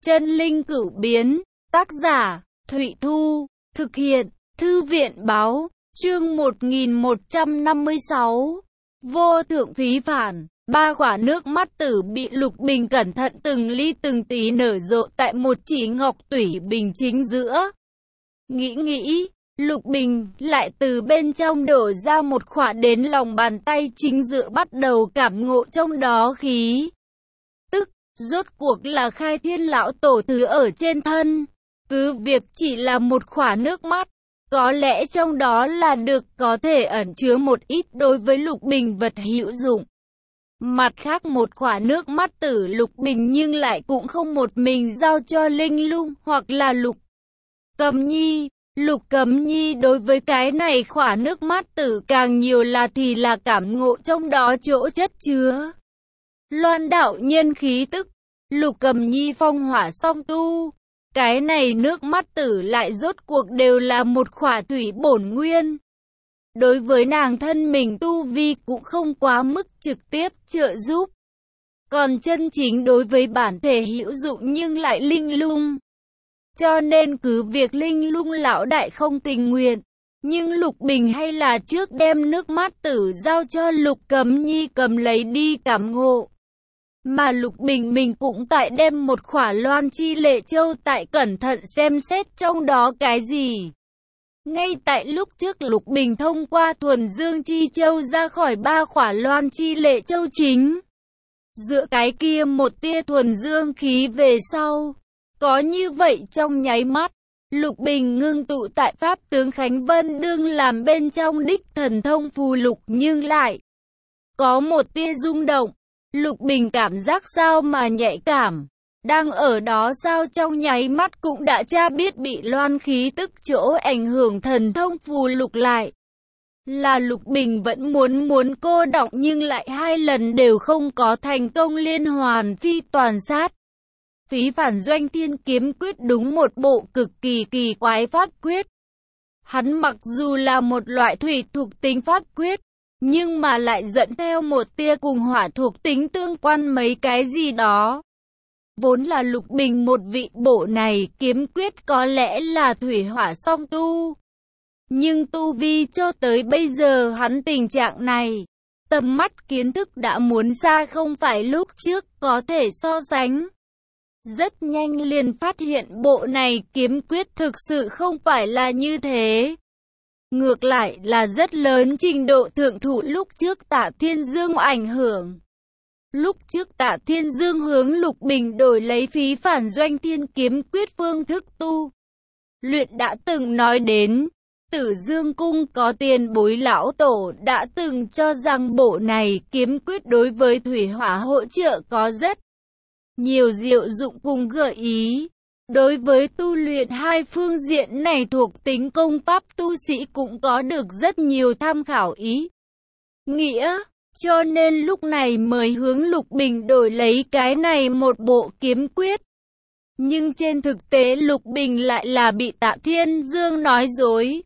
Chân linh cửu biến, tác giả, Thụy Thu, thực hiện, Thư viện báo, chương 1156, vô thượng phí phản. Ba quả nước mắt tử bị Lục Bình cẩn thận từng ly từng tí nở rộ tại một chỉ ngọc tủy bình chính giữa. Nghĩ, Lục Bình lại từ bên trong đổ ra một khỏa đến lòng bàn tay chính giữa, bắt đầu cảm ngộ trong đó khí tức. Rốt cuộc là Khai Thiên lão tổ thứ ở trên thân. Cứ việc chỉ là một khỏa nước mắt, có lẽ trong đó là được có thể ẩn chứa một ít đối với Lục Bình vật hữu dụng. Mặt khác một khỏa nước mắt tử Lục Bình nhưng lại cũng không một mình giao cho Linh Lung hoặc là Lục Cầm Nhi. Lục Cầm Nhi đối với cái này khỏa nước mắt tử càng nhiều là cảm ngộ trong đó chỗ chất chứa loan đạo nhân khí tức. Lục Cầm Nhi phong hỏa song tu, cái này nước mắt tử lại rốt cuộc đều là một khỏa thủy bổn nguyên. Đối với nàng thân mình tu vi cũng không quá mức trực tiếp trợ giúp, còn chân chính đối với bản thể hữu dụng nhưng lại Linh Lung. Cho nên cứ việc Linh Lung lão đại không tình nguyện, nhưng Lục Bình hay là trước đem nước mắt tử giao cho Lục Cầm Nhi cầm lấy đi cảm ngộ. Mà Lục Bình mình cũng tại đem một khỏa Loan Chi Lệ Châu tại cẩn thận xem xét trong đó cái gì. Ngay tại lúc trước Lục Bình thông qua Thuần Dương Chi Châu ra khỏi ba khỏa Loan Chi Lệ Châu chính giữa cái kia một tia thuần dương khí về sau. Có như vậy trong nháy mắt, Lục Bình ngưng tụ tại Pháp tướng Khánh Vân đương làm bên trong đích thần thông phù lục nhưng lại có một tia rung động. Lục Bình cảm giác sao mà nhạy cảm, đang ở đó sao trong nháy mắt cũng đã tra biết bị loan khí tức chỗ ảnh hưởng thần thông phù lục lại. Là Lục Bình vẫn muốn cô đọng nhưng lại hai lần đều không có thành công liên hoàn phi toàn sát. Phí phản Doanh Thiên Kiếm Quyết đúng một bộ cực kỳ kỳ quái pháp quyết. Hắn mặc dù là một loại thủy thuộc tính pháp quyết, nhưng mà lại dẫn theo một tia cùng hỏa thuộc tính tương quan mấy cái gì đó. Vốn là Lục Bình một vị bộ này kiếm quyết có lẽ là thủy hỏa song tu. Nhưng tu vi cho tới bây giờ hắn tình trạng này, tầm mắt kiến thức đã muốn xa không phải lúc trước có thể so sánh. Rất nhanh liền phát hiện bộ này kiếm quyết thực sự không phải là như thế. Ngược lại là rất lớn trình độ thượng thụ lúc trước Tạ Thiên Dương ảnh hưởng. Lúc trước Tạ Thiên Dương hướng Lục Bình đổi lấy Phí phản Doanh Thiên Kiếm Quyết phương thức tu luyện đã từng nói đến. Tử Dương Cung có tiền bối lão tổ đã từng cho rằng bộ này kiếm quyết đối với thủy hỏa hỗ trợ có rất nhiều diệu dụng cùng gợi ý. Đối với tu luyện hai phương diện này thuộc tính công pháp tu sĩ cũng có được rất nhiều tham khảo ý nghĩa, cho nên lúc này mới hướng Lục Bình đổi lấy cái này một bộ kiếm quyết. Nhưng trên thực tế Lục Bình lại là bị Tạ Thiên Dương nói dối.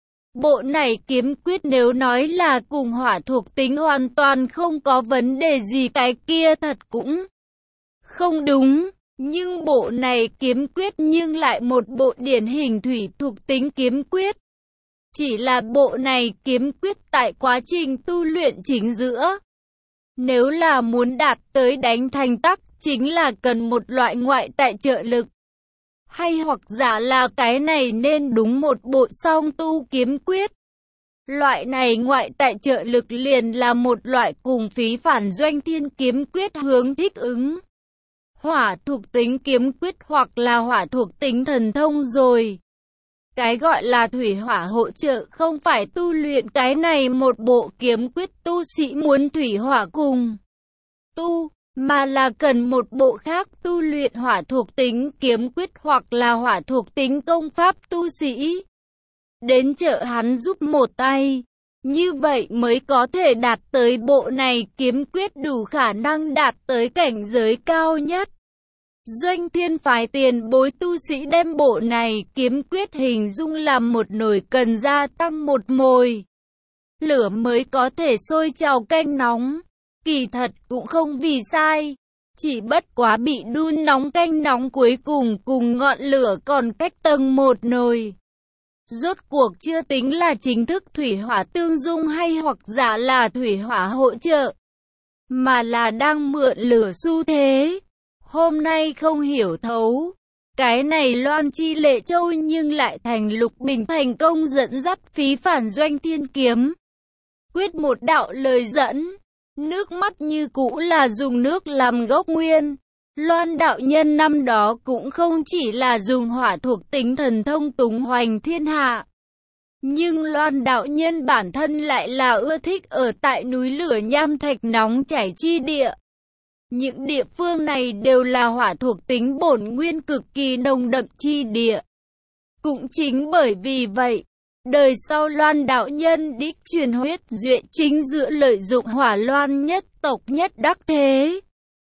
Bộ này kiếm quyết nếu nói là cùng hỏa thuộc tính hoàn toàn không có vấn đề gì cái kia thật cũng không đúng. Nhưng bộ này kiếm quyết nhưng lại một bộ điển hình thủy thuộc tính kiếm quyết. Chỉ là bộ này kiếm quyết tại quá trình tu luyện chính giữa, nếu là muốn đạt tới đánh thành tắc, chính là cần một loại ngoại tại trợ lực. Hay hoặc giả là cái này nên đúng một bộ song tu kiếm quyết. Loại này ngoại tại trợ lực liền là một loại cùng Phí phản Doanh Thiên Kiếm Quyết hướng thích ứng. Hỏa thuộc tính kiếm quyết hoặc là hỏa thuộc tính thần thông rồi. Cái gọi là thủy hỏa hỗ trợ không phải tu luyện cái này một bộ kiếm quyết tu sĩ muốn thủy hỏa cùng tu, mà là cần một bộ khác tu luyện hỏa thuộc tính kiếm quyết hoặc là hỏa thuộc tính công pháp tu sĩ. Đến trợ hắn giúp một tay, như vậy mới có thể đạt tới bộ này kiếm quyết đủ khả năng đạt tới cảnh giới cao nhất. Doanh Thiên phái tiền bối tu sĩ đem bộ này kiếm quyết hình dung làm một nồi cần gia tăng một mồi lửa mới có thể sôi trào canh nóng. Kỳ thật cũng không vì sai. Chỉ bất quá bị đun nóng canh nóng cuối cùng cùng ngọn lửa còn cách tầng một nồi. Rốt cuộc chưa tính là chính thức thủy hỏa tương dung hay hoặc giả là thủy hỏa hỗ trợ, mà là đang mượn lửa xu thế. Hôm nay không hiểu thấu cái này Loan Chi Lệ Châu nhưng lại thành Lục Bình thành công dẫn dắt Phí Phản Doanh Thiên Kiếm. Quyết một đạo lời dẫn, nước mắt như cũ là dùng nước làm gốc nguyên. Loan đạo nhân năm đó cũng không chỉ là dùng hỏa thuộc tính thần thông tùng hoành thiên hạ. Nhưng Loan đạo nhân bản thân lại là ưa thích ở tại núi lửa nham thạch nóng chảy chi địa. Những địa phương này đều là hỏa thuộc tính bổn nguyên cực kỳ nồng đậm chi địa. Cũng chính bởi vì vậy, đời sau Loan đạo nhân đích truyền huyết duệ chính giữa lợi dụng hỏa Loan nhất tộc nhất đắc thế.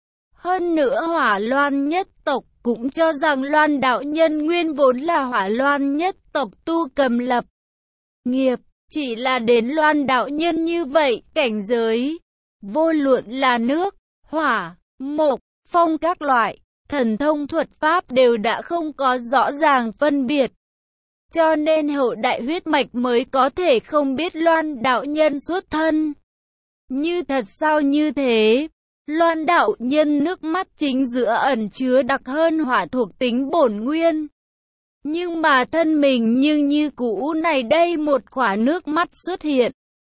Hơn nữa hỏa Loan nhất tộc cũng cho rằng Loan đạo nhân nguyên vốn là hỏa Loan nhất tộc tu cầm lập nghiệp, chỉ là đến Loan đạo nhân như vậy, cảnh giới, vô luận là nước, hỏa, mộc, phong các loại, thần thông thuật pháp đều đã không có rõ ràng phân biệt. Cho nên hậu đại huyết mạch mới có thể không biết Loan đạo nhân xuất thân. Như thật sao như thế? Loan đạo nhân nước mắt chính giữa ẩn chứa đặc hơn hỏa thuộc tính bổn nguyên. Nhưng mà thân mình nhưng như cũ này đây một khỏa nước mắt xuất hiện.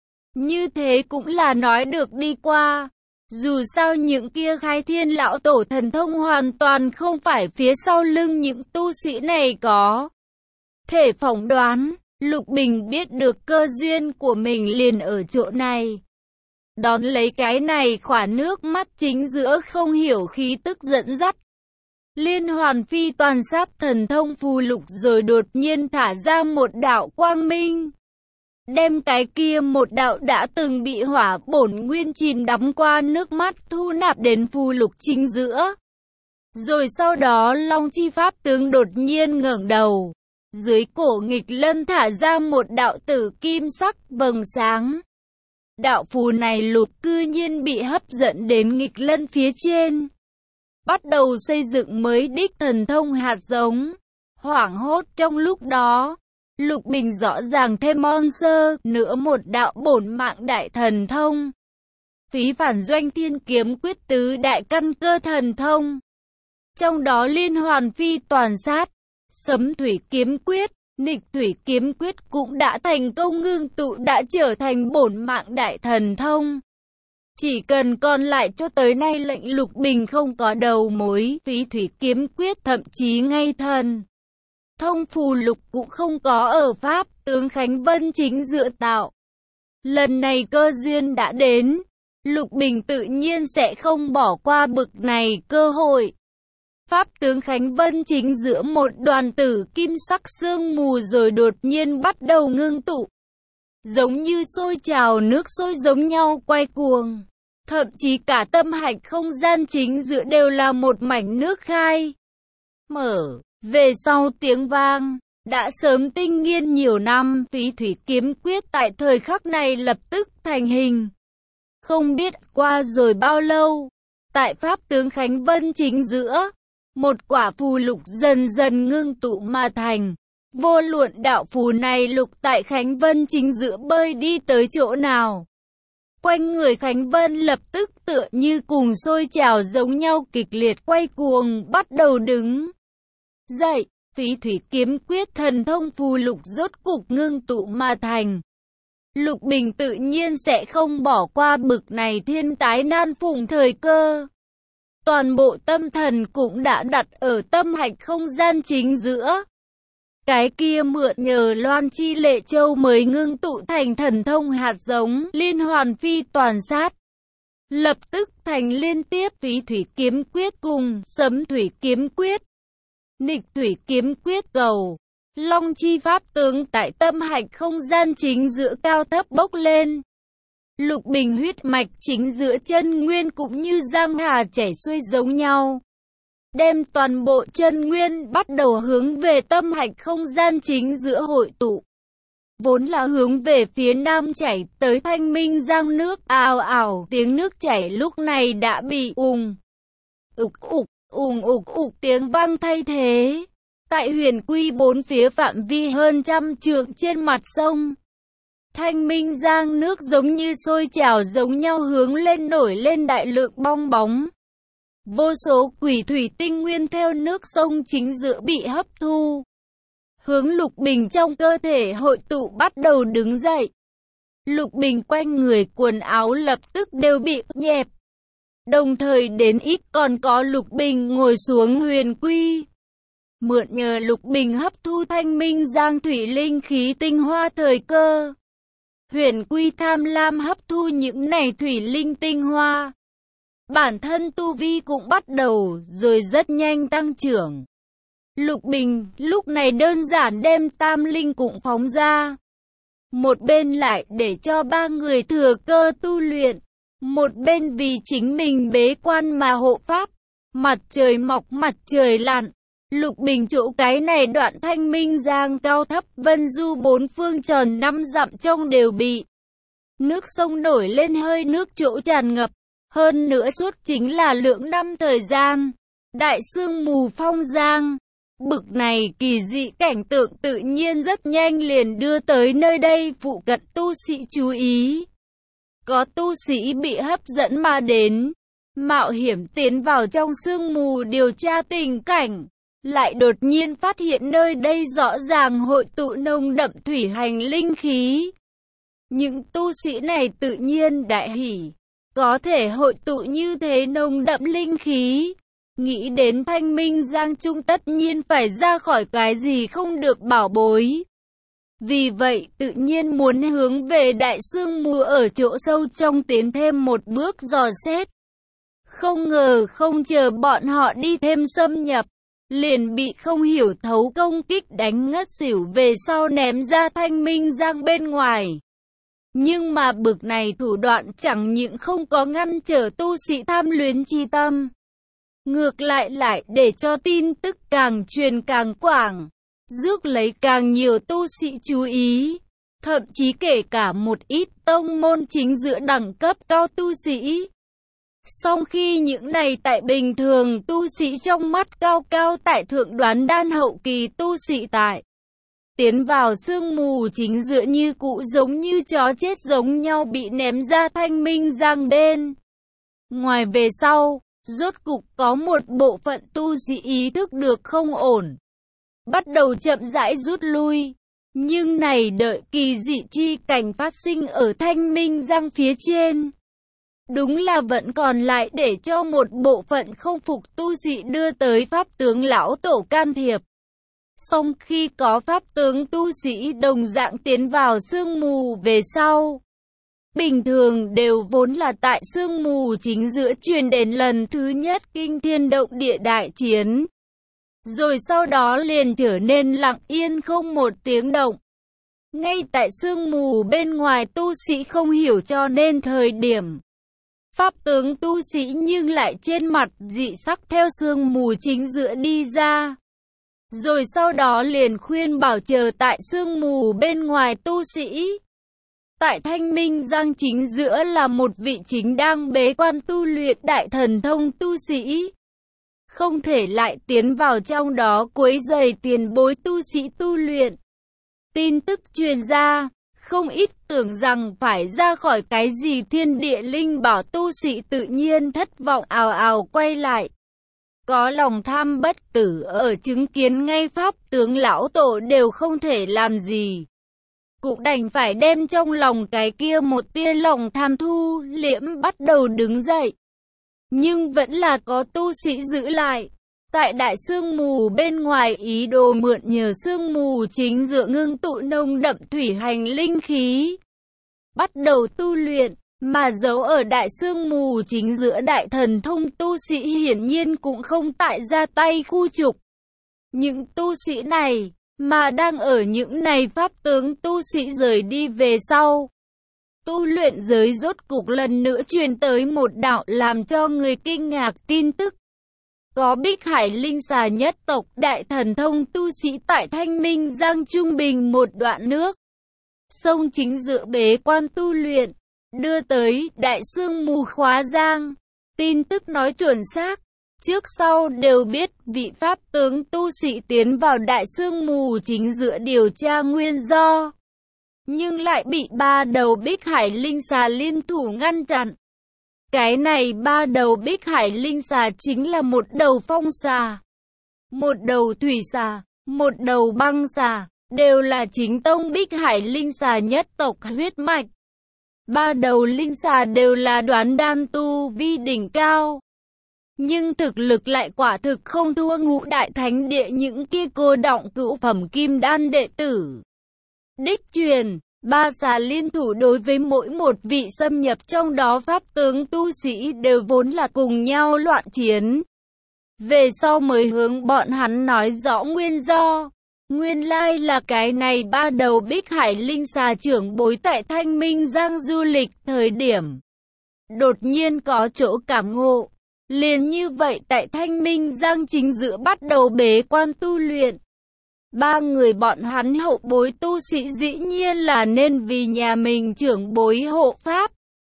Như thế cũng là nói được đi qua. Dù sao những kia khai thiên lão tổ thần thông hoàn toàn không phải phía sau lưng những tu sĩ này có thể phỏng đoán. Lục Bình biết được cơ duyên của mình liền ở chỗ này. Đón lấy cái này khỏa nước mắt chính giữa không hiểu khí tức dẫn dắt. Liên hoàn phi toàn sát thần thông phù lục rồi đột nhiên thả ra một đạo quang minh. Đem cái kia một đạo đã từng bị hỏa bổn nguyên chìm đắm qua nước mắt thu nạp đến phù lục chính giữa. Rồi sau đó Long Chi Pháp tướng đột nhiên ngẩng đầu. Dưới cổ nghịch lân thả ra một đạo tử kim sắc vầng sáng. Đạo phù này lục cư nhiên bị hấp dẫn đến nghịch lân phía trên. Bắt đầu xây dựng mới đích thần thông hạt giống. Hoảng hốt trong lúc đó, Lục Bình rõ ràng thêm sơ nữa một đạo bổn mạng đại thần thông. Phí Phản Doanh Thiên Kiếm quyết tứ đại căn cơ thần thông. Trong đó liên hoàn phi toàn sát, Sấm Thủy Kiếm Quyết, Nghịch Thủy Kiếm Quyết cũng đã thành công ngưng tụ đã trở thành bổn mạng đại thần thông. Chỉ cần còn lại cho tới nay lệnh Lục Bình không có đầu mối, Phí Thủy Kiếm Quyết thậm chí ngay thần thông phù lục cũng không có ở Pháp tướng Khánh Vân chính dựa tạo. Lần này cơ duyên đã đến, Lục Bình tự nhiên sẽ không bỏ qua bực này cơ hội. Pháp tướng Khánh Vân chính giữa một đoàn tử kim sắc sương mù rồi đột nhiên bắt đầu ngưng tụ. Giống như sôi trào nước sôi giống nhau quay cuồng. Thậm chí cả tâm hạch không gian chính giữa đều là một mảnh nước khai mở. Về sau tiếng vang, đã sớm tinh nghiên nhiều năm, Phí Thủy Kiếm Quyết tại thời khắc này lập tức thành hình. Không biết qua rồi bao lâu, tại Pháp tướng Khánh Vân chính giữa, một quả phù lục dần dần ngưng tụ mà thành. Vô luận đạo phù này lục tại Khánh Vân chính giữa bơi đi tới chỗ nào. Quanh người Khánh Vân lập tức tựa như cùng sôi trào giống nhau kịch liệt quay cuồng bắt đầu đứng dậy. Phí Thủy Kiếm Quyết thần thông phù lục rốt cục ngưng tụ mà thành. Lục Bình tự nhiên sẽ không bỏ qua bực này thiên tái nan phùng thời cơ. Toàn bộ tâm thần cũng đã đặt ở tâm hạch không gian chính giữa. Cái kia mượn nhờ Loan Chi Lệ Châu mới ngưng tụ thành thần thông hạt giống liên hoàn phi toàn sát. Lập tức thành liên tiếp Phí Thủy Kiếm Quyết cùng Sấm Thủy Kiếm Quyết, Nghịch Thủy Kiếm Quyết cầu. Long Chi Pháp tướng tại tâm hạch không gian chính giữa cao thấp bốc lên. Lục Bình huyết mạch chính giữa chân nguyên cũng như giang hà chảy xuôi giống nhau. Đem toàn bộ chân nguyên bắt đầu hướng về tâm hạch không gian chính giữa hội tụ. Vốn là hướng về phía nam chảy tới Thanh Minh Giang nước ào ào, tiếng nước chảy lúc này đã bị ục ục, ục ục tiếng vang thay thế. Tại Huyền Quy bốn phía phạm vi hơn 100 trượng trên mặt sông, Thanh Minh Giang nước giống như sôi trào giống nhau hướng lên nổi lên đại lượng bong bóng. Vô số quỷ thủy tinh nguyên theo nước sông chính giữa bị hấp thu, hướng Lục Bình trong cơ thể hội tụ bắt đầu đứng dậy. Lục Bình quanh người quần áo lập tức đều bị nhẹp. Đồng thời đến ít còn có Lục Bình ngồi xuống Huyền Quy. Mượn nhờ Lục Bình hấp thu Thanh Minh Giang thủy linh khí tinh hoa thời cơ, Huyền Quy tham lam hấp thu những này thủy linh tinh hoa. Bản thân tu vi cũng bắt đầu rồi rất nhanh tăng trưởng. Lục Bình lúc này đơn giản đem tam linh cũng phóng ra. Một bên lại để cho ba người thừa cơ tu luyện, một bên vì chính mình bế quan mà hộ pháp. Mặt trời mọc mặt trời lặn, Lục Bình chỗ cái này đoạn Thanh Minh Giang cao thấp vân du bốn phương tròn 5 dặm trong đều bị nước sông nổi lên hơi nước chỗ tràn ngập. Hơn nữa suốt chính là lượng năm thời gian, đại sương mù phong giang. Bực này kỳ dị cảnh tượng tự nhiên rất nhanh liền đưa tới nơi đây phụ cận tu sĩ chú ý. Có tu sĩ bị hấp dẫn mà đến, mạo hiểm tiến vào trong sương mù điều tra tình cảnh, lại đột nhiên phát hiện nơi đây rõ ràng hội tụ nồng đậm thủy hành linh khí. Những tu sĩ này tự nhiên đại hỉ, có thể hội tụ như thế nồng đậm linh khí. Nghĩ đến Thanh Minh Giang Trung tất nhiên phải ra khỏi cái gì không được bảo bối. Vì vậy tự nhiên muốn hướng về đại sương mù ở chỗ sâu trong tiến thêm một bước dò xét. Không ngờ không chờ bọn họ đi thêm xâm nhập, liền bị không hiểu thấu công kích đánh ngất xỉu về sau ném ra Thanh Minh Giang bên ngoài. Nhưng mà bực này thủ đoạn chẳng những không có ngăn trở tu sĩ tham luyến chi tâm, ngược lại để cho tin tức càng truyền càng quảng, rước lấy càng nhiều tu sĩ chú ý, thậm chí kể cả một ít tông môn chính giữa đẳng cấp cao tu sĩ. Song khi những này tại bình thường tu sĩ trong mắt cao cao tại thượng đoán đan hậu kỳ tu sĩ tại tiến vào sương mù chính giữa như cũ giống như chó chết giống nhau bị ném ra Thanh Minh Giang bên ngoài về sau, rốt cục có một bộ phận tu sĩ ý thức được không ổn, bắt đầu chậm rãi rút lui. Nhưng này đợi kỳ dị chi cảnh phát sinh ở Thanh Minh Giang phía trên, đúng là vẫn còn lại để cho một bộ phận không phục tu sĩ đưa tới pháp tướng lão tổ can thiệp. Song khi có pháp tướng tu sĩ đồng dạng tiến vào sương mù về sau, bình thường đều vốn là tại sương mù chính giữa truyền đến lần thứ nhất kinh thiên động địa đại chiến. Rồi sau đó liền trở nên lặng yên không một tiếng động. Ngay tại sương mù bên ngoài tu sĩ không hiểu cho nên thời điểm pháp tướng tu sĩ nhưng lại trên mặt dị sắc theo sương mù chính giữa đi ra. Rồi sau đó liền khuyên bảo chờ tại sương mù bên ngoài tu sĩ. Tại Thanh Minh Giang chính giữa là một vị chính đang bế quan tu luyện đại thần thông tu sĩ. Không thể lại tiến vào trong đó quấy rầy tiền bối tu sĩ tu luyện. Tin tức truyền ra, không ít tưởng rằng phải ra khỏi cái gì thiên địa linh bảo tu sĩ tự nhiên thất vọng ào ào quay lại. Có lòng tham bất tử ở chứng kiến ngay pháp tướng lão tổ đều không thể làm gì, cũng đành phải đem trong lòng cái kia một tia lòng tham thu liễm bắt đầu đứng dậy. Nhưng vẫn là có tu sĩ giữ lại, tại đại sương mù bên ngoài ý đồ mượn nhờ sương mù chính giữa ngưng tụ nồng đậm thủy hành linh khí, bắt đầu tu luyện. Mà giấu ở đại sương mù chính giữa đại thần thông tu sĩ hiển nhiên cũng không tại ra tay khu trục. Những tu sĩ này, mà đang ở những này pháp tướng tu sĩ rời đi về sau. Tu luyện giới rốt cục lần nữa truyền tới một đạo làm cho người kinh ngạc tin tức. Có Bích Hải Linh Xà nhất tộc đại thần thông tu sĩ tại Thanh Minh Giang trung bình một đoạn nước sông chính giữa bế quan tu luyện, đưa tới đại sương mù khóa giang. Tin tức nói chuẩn xác, trước sau đều biết vị pháp tướng tu sĩ tiến vào đại sương mù chính giữa điều tra nguyên do, nhưng lại bị ba đầu Bích Hải Linh Xà liên thủ ngăn chặn. Cái này ba đầu Bích Hải Linh Xà chính là một đầu phong xà, một đầu thủy xà, một đầu băng xà, đều là chính tông Bích Hải Linh Xà nhất tộc huyết mạch. Ba đầu linh xà đều là đoán đan tu vi đỉnh cao, nhưng thực lực lại quả thực không thua Ngũ Đại Thánh Địa những kia cô đọng cửu phẩm kim đan đệ tử. Đích truyền, ba xà liên thủ đối với mỗi một vị xâm nhập trong đó pháp tướng tu sĩ đều vốn là cùng nhau loạn chiến. Về sau mới hướng bọn hắn nói rõ nguyên do. Nguyên lai là cái này ba đầu Bích Hải Linh Xà trưởng bối tại Thanh Minh Giang du lịch thời điểm đột nhiên có chỗ cảm ngộ. Liền như vậy tại Thanh Minh Giang chính giữa bắt đầu bế quan tu luyện. Ba người bọn hắn hậu bối tu sĩ dĩ nhiên là nên vì nhà mình trưởng bối hộ pháp.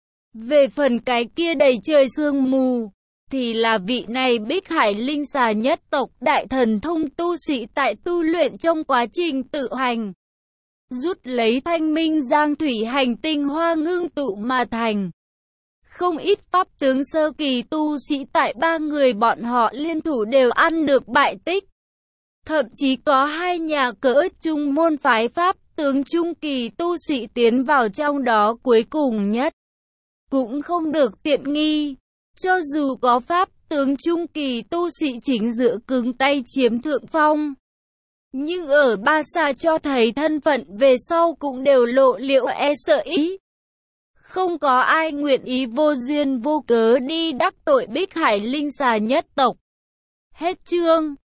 Về phần cái kia đầy trời sương mù, thì là vị này Bích Hải Linh Xà nhất tộc đại thần thông tu sĩ tại tu luyện trong quá trình tự hành, rút lấy Thanh Minh Giang thủy hành tinh hoa ngưng tụ mà thành. Không ít pháp tướng sơ kỳ tu sĩ tại ba người bọn họ liên thủ đều ăn được bại tích. Thậm chí có hai nhà cỡ trung môn phái pháp tướng trung kỳ tu sĩ tiến vào trong đó cuối cùng nhất, cũng không được tiện nghi. Cho dù có pháp tướng trung kỳ tu sĩ chính giữa cứng tay chiếm thượng phong, nhưng ở ba xà cho thấy thân phận về sau cũng đều lộ liễu e sợ ý. Không có ai nguyện ý vô duyên vô cớ đi đắc tội Bích Hải Linh Xà nhất tộc. Hết chương.